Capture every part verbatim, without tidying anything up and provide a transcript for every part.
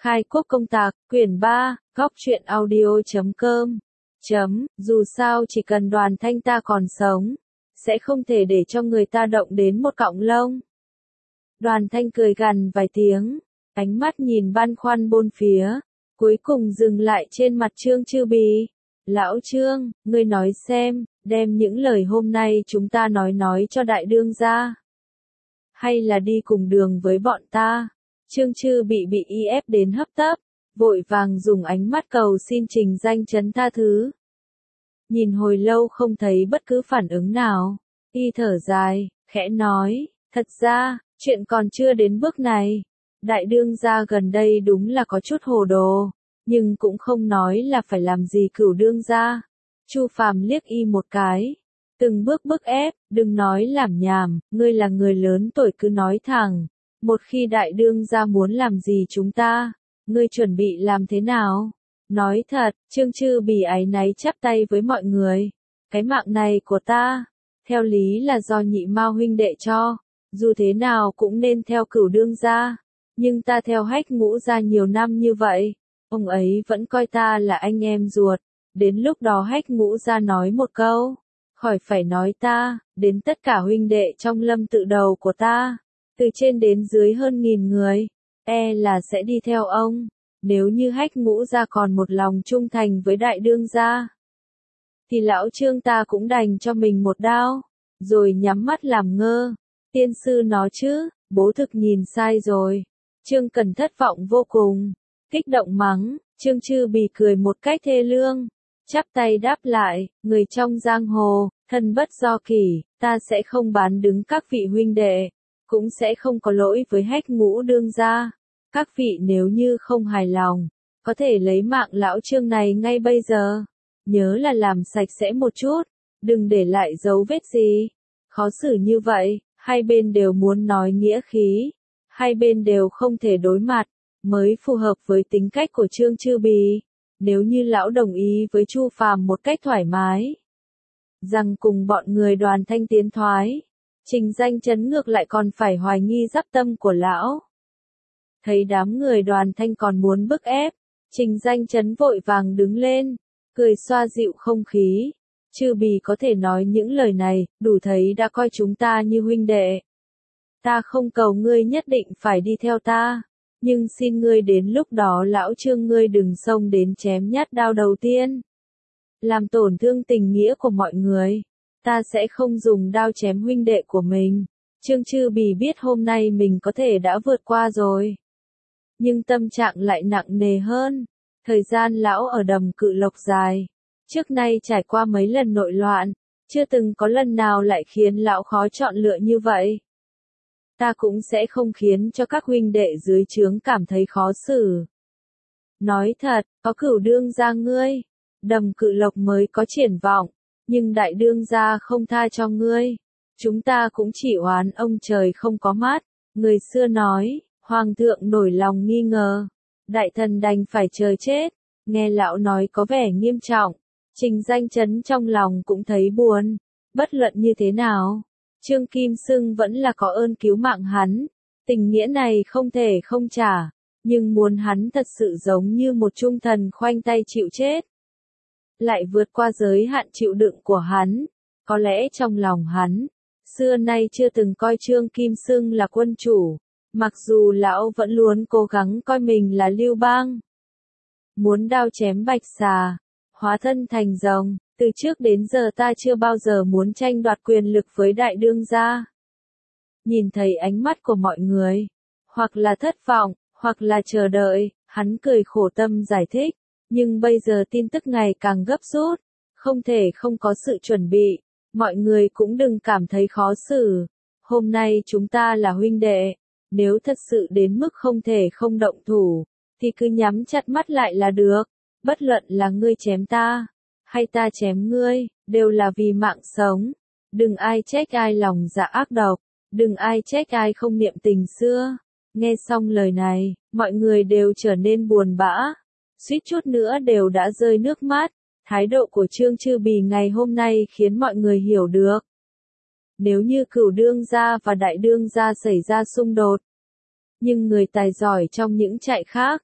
Khai quốc công tạc, quyển ba, góc truyện audio chấm com. Chấm, dù sao chỉ cần Đoàn Thanh ta còn sống, sẽ không thể để cho người ta động đến một cọng lông. Đoàn Thanh cười gằn vài tiếng, ánh mắt nhìn băn khoăn bốn phía, cuối cùng dừng lại trên mặt Trương Chư Bì. Lão Trương, ngươi nói xem, đem những lời hôm nay chúng ta nói nói cho đại đương gia. Hay là đi cùng đường với bọn ta? Trương Chư bị bị y ép đến hấp tấp, vội vàng dùng ánh mắt cầu xin Trình Danh Chấn tha thứ. Nhìn hồi lâu không thấy bất cứ phản ứng nào, y thở dài, khẽ nói, thật ra, chuyện còn chưa đến bước này. Đại đương gia gần đây đúng là có chút hồ đồ, nhưng cũng không nói là phải làm gì cửu đương gia. Chu Phàm liếc y một cái, từng bước bức ép, đừng nói lảm nhảm, ngươi là người lớn tuổi cứ nói thẳng. Một khi đại đương gia muốn làm gì chúng ta, ngươi chuẩn bị làm thế nào? Nói thật, Trương Chư Bì áy náy chắp tay với mọi người. Cái mạng này của ta, theo lý là do Nhị Mao huynh đệ cho, dù thế nào cũng nên theo cửu đương gia. Nhưng ta theo Hách Ngũ gia nhiều năm như vậy, ông ấy vẫn coi ta là anh em ruột. Đến lúc đó Hách Ngũ gia nói một câu, khỏi phải nói ta, đến tất cả huynh đệ trong lâm tự đầu của ta. Từ trên đến dưới hơn nghìn người, e là sẽ đi theo ông, nếu như Hách Ngũ gia còn một lòng trung thành với đại đương gia. Thì lão Trương ta cũng đành cho mình một đao, rồi nhắm mắt làm ngơ. Tiên sư nói chứ, bố thực nhìn sai rồi. Trương Cần thất vọng vô cùng, kích động mắng, Trương Chư Bì cười một cách thê lương, chắp tay đáp lại, người trong giang hồ, thân bất do kỷ, ta sẽ không bán đứng các vị huynh đệ. Cũng sẽ không có lỗi với Hách Ngũ đương gia. Các vị nếu như không hài lòng, có thể lấy mạng lão Trương này ngay bây giờ. Nhớ là làm sạch sẽ một chút, đừng để lại dấu vết gì. Khó xử như vậy, hai bên đều muốn nói nghĩa khí, hai bên đều không thể đối mặt, mới phù hợp với tính cách của Trương Chư Bì. Nếu như lão đồng ý với Chu Phàm một cách thoải mái, rằng cùng bọn người Đoàn Thanh tiến thoái, Trình Danh Chấn ngược lại còn phải hoài nghi giáp tâm của lão. Thấy đám người Đoàn Thanh còn muốn bức ép, Trình Danh Chấn vội vàng đứng lên, cười xoa dịu không khí. Chư Bì có thể nói những lời này, đủ thấy đã coi chúng ta như huynh đệ. Ta không cầu ngươi nhất định phải đi theo ta, nhưng xin ngươi đến lúc đó lão Trương ngươi đừng xông đến chém nhát đao đầu tiên, làm tổn thương tình nghĩa của mọi người. Ta sẽ không dùng đao chém huynh đệ của mình. Trương Chư Bì biết hôm nay mình có thể đã vượt qua rồi, nhưng tâm trạng lại nặng nề hơn. Thời gian lão ở Đầm Cự Lộc dài, trước nay trải qua mấy lần nội loạn, chưa từng có lần nào lại khiến lão khó chọn lựa như vậy. Ta cũng sẽ không khiến cho các huynh đệ dưới trướng cảm thấy khó xử. Nói thật, có cửu đương gia ngươi, Đầm Cự Lộc mới có triển vọng. Nhưng đại đương gia không tha cho ngươi. Chúng ta cũng chỉ oán ông trời không có mắt. Người xưa nói, hoàng thượng nổi lòng nghi ngờ, đại thần đành phải chờ chết. Nghe lão nói có vẻ nghiêm trọng, Trình Danh Chấn trong lòng cũng thấy buồn. Bất luận như thế nào, Trương Kim Xưng vẫn là có ơn cứu mạng hắn. Tình nghĩa này không thể không trả, nhưng muốn hắn thật sự giống như một trung thần khoanh tay chịu chết, lại vượt qua giới hạn chịu đựng của hắn. Có lẽ trong lòng hắn, xưa nay chưa từng coi Trương Kim Xưng là quân chủ, mặc dù lão vẫn luôn cố gắng coi mình là Lưu Bang. Muốn đao chém bạch xà, hóa thân thành rồng, từ trước đến giờ ta chưa bao giờ muốn tranh đoạt quyền lực với đại đương gia. Nhìn thấy ánh mắt của mọi người, hoặc là thất vọng, hoặc là chờ đợi, hắn cười khổ tâm giải thích. Nhưng bây giờ tin tức ngày càng gấp rút, không thể không có sự chuẩn bị, mọi người cũng đừng cảm thấy khó xử. Hôm nay chúng ta là huynh đệ, nếu thật sự đến mức không thể không động thủ, thì cứ nhắm chặt mắt lại là được. Bất luận là ngươi chém ta, hay ta chém ngươi, đều là vì mạng sống. Đừng ai trách ai lòng dạ ác độc, đừng ai trách ai không niệm tình xưa. Nghe xong lời này, mọi người đều trở nên buồn bã, suýt chút nữa đều đã rơi nước mắt. Thái độ của Trương Chư Bì ngày hôm nay khiến mọi người hiểu được. Nếu như cửu đương gia và đại đương gia xảy ra xung đột, nhưng người tài giỏi trong những trại khác,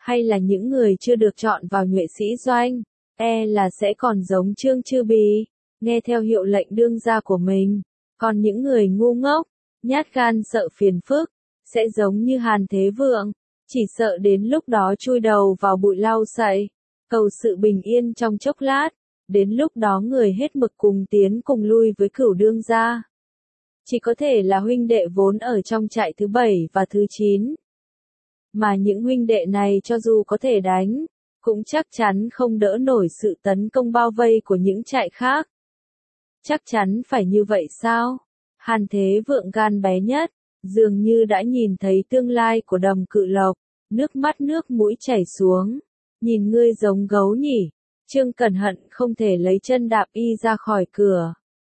hay là những người chưa được chọn vào nhuệ sĩ doanh, e là sẽ còn giống Trương Chư Bì, nghe theo hiệu lệnh đương gia của mình. Còn những người ngu ngốc, nhát gan sợ phiền phức, sẽ giống như Hàn Thế Vượng, chỉ sợ đến lúc đó chui đầu vào bụi lau sậy, cầu sự bình yên trong chốc lát, đến lúc đó người hết mực cùng tiến cùng lui với Cửu đương gia. Chỉ có thể là huynh đệ vốn ở trong trại thứ bảy và thứ chín. Mà những huynh đệ này cho dù có thể đánh, cũng chắc chắn không đỡ nổi sự tấn công bao vây của những trại khác. Chắc chắn phải như vậy sao? Hàn Thế Vượng gan bé nhất, dường như đã nhìn thấy tương lai của Đầm Cự Lộc, nước mắt nước mũi chảy xuống. Nhìn ngươi giống gấu nhỉ? Trương Cẩn Hận không thể lấy chân đạp y ra khỏi cửa.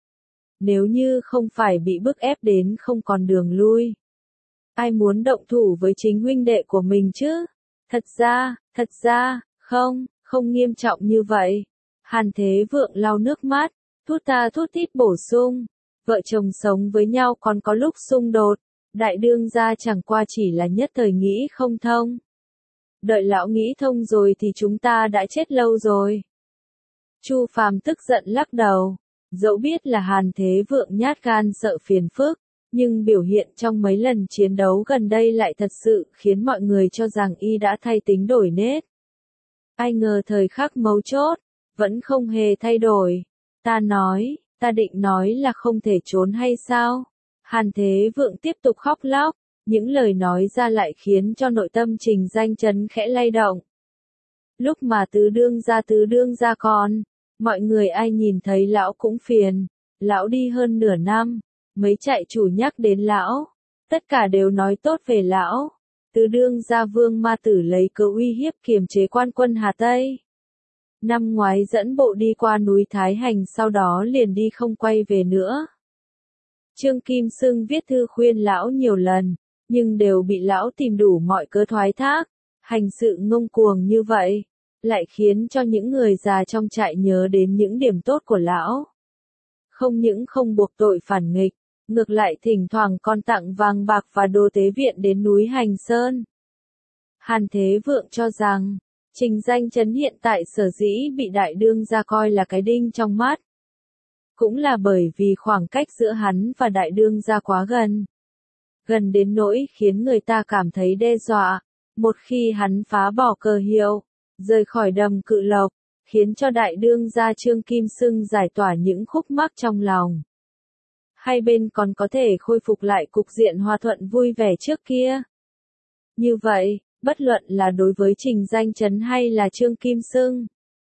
Nếu như không phải bị bức ép đến không còn đường lui. Ai muốn động thủ với chính huynh đệ của mình chứ? Thật ra, thật ra, không, không nghiêm trọng như vậy. Hàn Thế Vượng lau nước mắt, thút ta thút thít bổ sung. Vợ chồng sống với nhau còn có lúc xung đột. Đại đương gia chẳng qua chỉ là nhất thời nghĩ không thông. Đợi lão nghĩ thông rồi thì chúng ta đã chết lâu rồi. Chu Phàm tức giận lắc đầu. Dẫu biết là Hàn Thế Vượng nhát gan sợ phiền phức, nhưng biểu hiện trong mấy lần chiến đấu gần đây lại thật sự khiến mọi người cho rằng y đã thay tính đổi nết. Ai ngờ thời khắc mấu chốt, vẫn không hề thay đổi. Ta nói, ta định nói là không thể trốn hay sao? Hàn Thế Vượng tiếp tục khóc lóc, những lời nói ra lại khiến cho nội tâm Trình Danh Chấn khẽ lay động. Lúc mà tứ đương gia tứ đương gia còn, mọi người ai nhìn thấy lão cũng phiền, lão đi hơn nửa năm, mấy trại chủ nhắc đến lão, tất cả đều nói tốt về lão. Tứ đương gia Vương Ma Tử lấy cớ uy hiếp kiềm chế quan quân Hà Tây. Năm ngoái dẫn bộ đi qua núi Thái Hành sau đó liền đi không quay về nữa. Trương Kim Xưng viết thư khuyên lão nhiều lần, nhưng đều bị lão tìm đủ mọi cớ thoái thác, hành sự ngông cuồng như vậy, lại khiến cho những người già trong trại nhớ đến những điểm tốt của lão. Không những không buộc tội phản nghịch, ngược lại thỉnh thoảng còn tặng vàng bạc và đồ tế viện đến núi Hành Sơn. Hàn Thế Vượng cho rằng, Trình Danh Chấn hiện tại sở dĩ bị đại đương gia coi là cái đinh trong mắt. Cũng là bởi vì khoảng cách giữa hắn và đại đương gia quá gần. Gần đến nỗi khiến người ta cảm thấy đe dọa, một khi hắn phá bỏ cờ hiệu, rời khỏi Đầm Cự Lộc, khiến cho đại đương gia Trương Kim Xưng giải tỏa những khúc mắc trong lòng. Hai bên còn có thể khôi phục lại cục diện hòa thuận vui vẻ trước kia. Như vậy, bất luận là đối với Trình Danh Chấn hay là Trương Kim Xưng,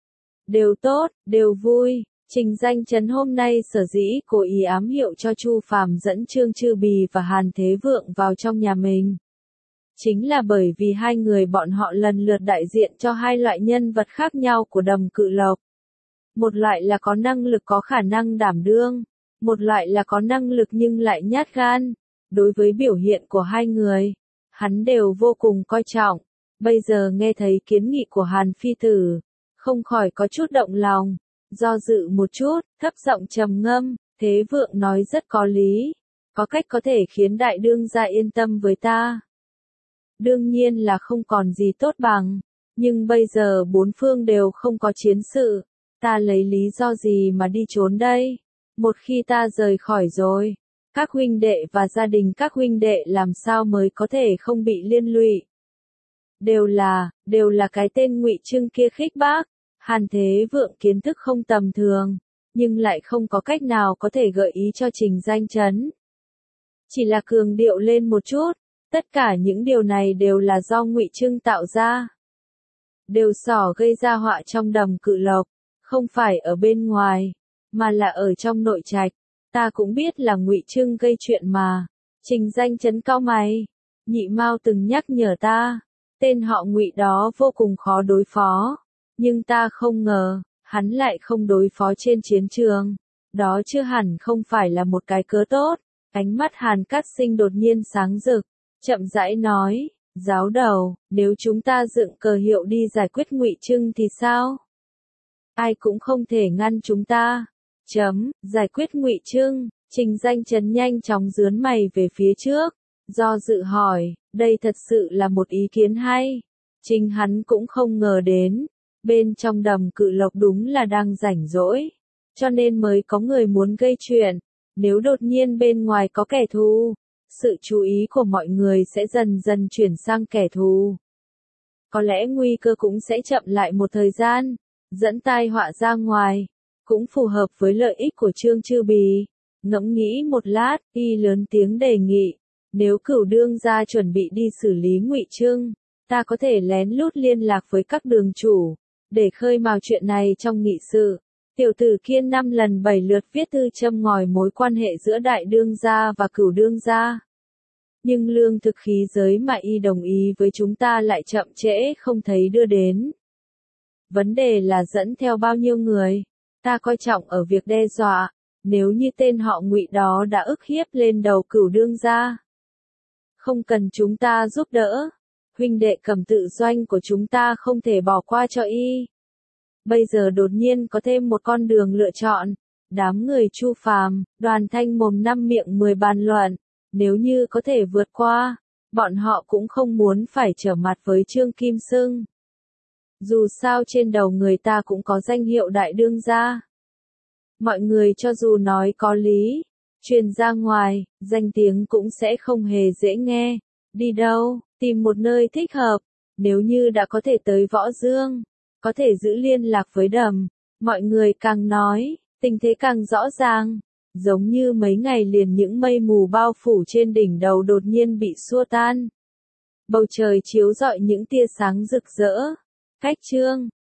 đều tốt, đều vui. Trình Danh Chấn hôm nay sở dĩ cố ý ám hiệu cho Chu Phàm dẫn Trương Chư Bì và Hàn Thế Vượng vào trong nhà mình. Chính là bởi vì hai người bọn họ lần lượt đại diện cho hai loại nhân vật khác nhau của Đầm Cự Lộc. Một loại là có năng lực có khả năng đảm đương, một loại là có năng lực nhưng lại nhát gan. Đối với biểu hiện của hai người, hắn đều vô cùng coi trọng. Bây giờ nghe thấy kiến nghị của Hàn Phi Tử, không khỏi có chút động lòng. Do dự một chút, thấp giọng trầm ngâm, Thế Vượng nói rất có lý. Có cách có thể khiến đại đương gia yên tâm với ta. Đương nhiên là không còn gì tốt bằng. Nhưng bây giờ bốn phương đều không có chiến sự. Ta lấy lý do gì mà đi trốn đây? Một khi ta rời khỏi rồi, các huynh đệ và gia đình các huynh đệ làm sao mới có thể không bị liên lụy? Đều là, đều là cái tên Ngụy Trưng kia khích bác. Hàn Thế Vượng kiến thức không tầm thường, nhưng lại không có cách nào có thể gợi ý cho Trình Danh Chấn. Chỉ là cường điệu lên một chút, tất cả những điều này đều là do Ngụy Trưng tạo ra. Đều xỏ gây ra họa trong Đầm Cự Lộc, không phải ở bên ngoài, mà là ở trong nội trạch. Ta cũng biết là Ngụy Trưng gây chuyện mà. Trình Danh Chấn cau mày, Nhị Mao từng nhắc nhở ta, tên họ Ngụy đó vô cùng khó đối phó. Nhưng ta không ngờ, hắn lại không đối phó trên chiến trường. Đó chưa hẳn không phải là một cái cớ tốt. Ánh mắt Hàn Cát Sinh đột nhiên sáng rực, chậm rãi nói, giáo đầu, nếu chúng ta dựng cờ hiệu đi giải quyết Ngụy Trưng thì sao? Ai cũng không thể ngăn chúng ta. Chấm, giải quyết Ngụy Trưng. Trình Danh Chấn nhanh chóng dướn mày về phía trước, do dự hỏi, đây thật sự là một ý kiến hay. Chính hắn cũng không ngờ đến, bên trong đầm Cự Lộc đúng là đang rảnh rỗi, cho nên mới có người muốn gây chuyện. Nếu đột nhiên bên ngoài có kẻ thù, sự chú ý của mọi người sẽ dần dần chuyển sang kẻ thù. Có lẽ nguy cơ cũng sẽ chậm lại một thời gian, dẫn tai họa ra ngoài, cũng phù hợp với lợi ích của Trương Chư Bì. Ngẫm nghĩ một lát, y lớn tiếng đề nghị, nếu Cửu đương gia chuẩn bị đi xử lý Ngụy Trưng, ta có thể lén lút liên lạc với các đường chủ, để khơi mào chuyện này trong nghị sự. Tiểu tử Kiên năm lần bảy lượt viết thư châm ngòi mối quan hệ giữa đại đương gia và Cửu đương gia. Nhưng lương thực khí giới mà y đồng ý với chúng ta lại chậm trễ không thấy đưa đến. Vấn đề là dẫn theo bao nhiêu người, ta coi trọng ở việc đe dọa, nếu như tên họ Ngụy đó đã ức hiếp lên đầu Cửu đương gia. Không cần chúng ta giúp đỡ, huynh đệ cầm tự doanh của chúng ta không thể bỏ qua cho y. Bây giờ đột nhiên có thêm một con đường lựa chọn, đám người Chu Phàm, Đoàn Thanh mồm năm miệng mười bàn luận, nếu như có thể vượt qua, bọn họ cũng không muốn phải trở mặt với Trương Kim Sưng. Dù sao trên đầu người ta cũng có danh hiệu đại đương gia. Mọi người cho dù nói có lý, truyền ra ngoài, danh tiếng cũng sẽ không hề dễ nghe. Đi đâu, tìm một nơi thích hợp, nếu như đã có thể tới Võ Dương, có thể giữ liên lạc với đầm, mọi người càng nói, tình thế càng rõ ràng, giống như mấy ngày liền những mây mù bao phủ trên đỉnh đầu đột nhiên bị xua tan. Bầu trời chiếu rọi những tia sáng rực rỡ, khách Trương,